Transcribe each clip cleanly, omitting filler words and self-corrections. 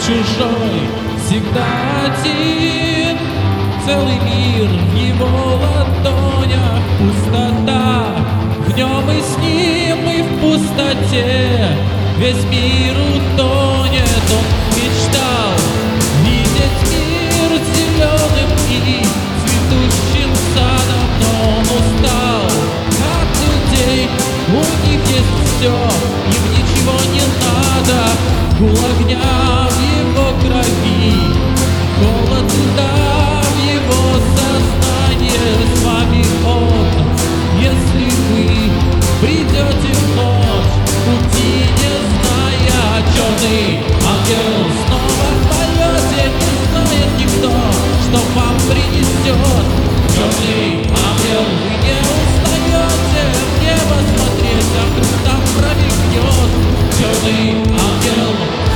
чужой всегда один, целый мир в его ладонях, пустота, в нем и с ним, и в пустоте весь мир утонет. Он мечтал видеть мир зеленым и цветущим садом, но он устал от людей, у них есть все, им ничего не надо. Гул огня в его крови, холод льда в его сознании. С вами он, если вы придете в ночь, пути не зная. Черный ангел снова в полете, не знает никто, что вам принесет. Черный ангел, вы не устаете в небо смотреть, а вдруг там промелькнет. Черный ангел.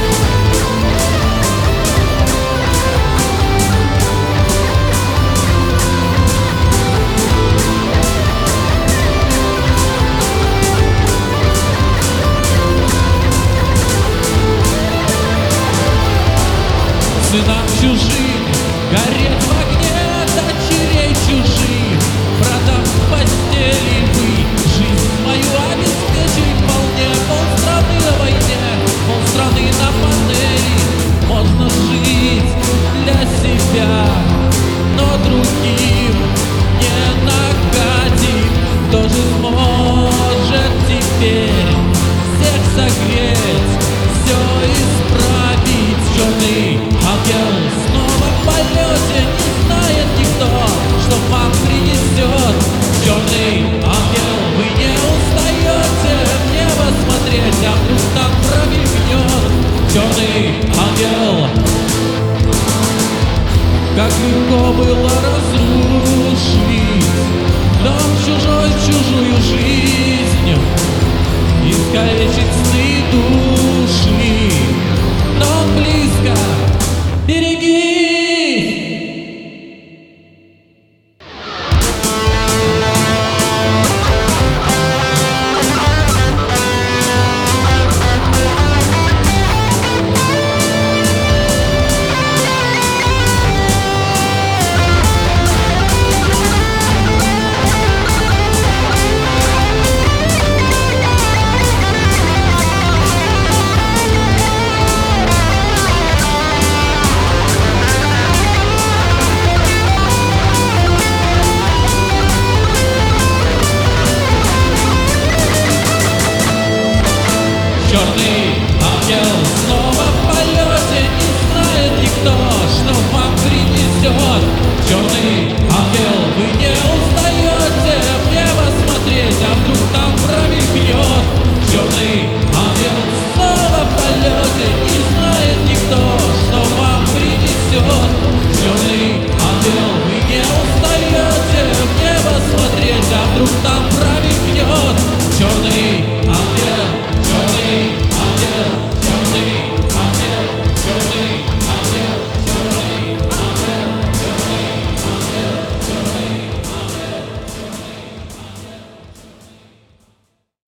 Сынам чужим гореть в огне, дочерей чужих продав в постели вы. Жизнь свою обеспечить вполне, полстраны на войне, полстраны на панели. Можно жить для себя, но другим не нагадить. Кто же сможет теперь всех согреть?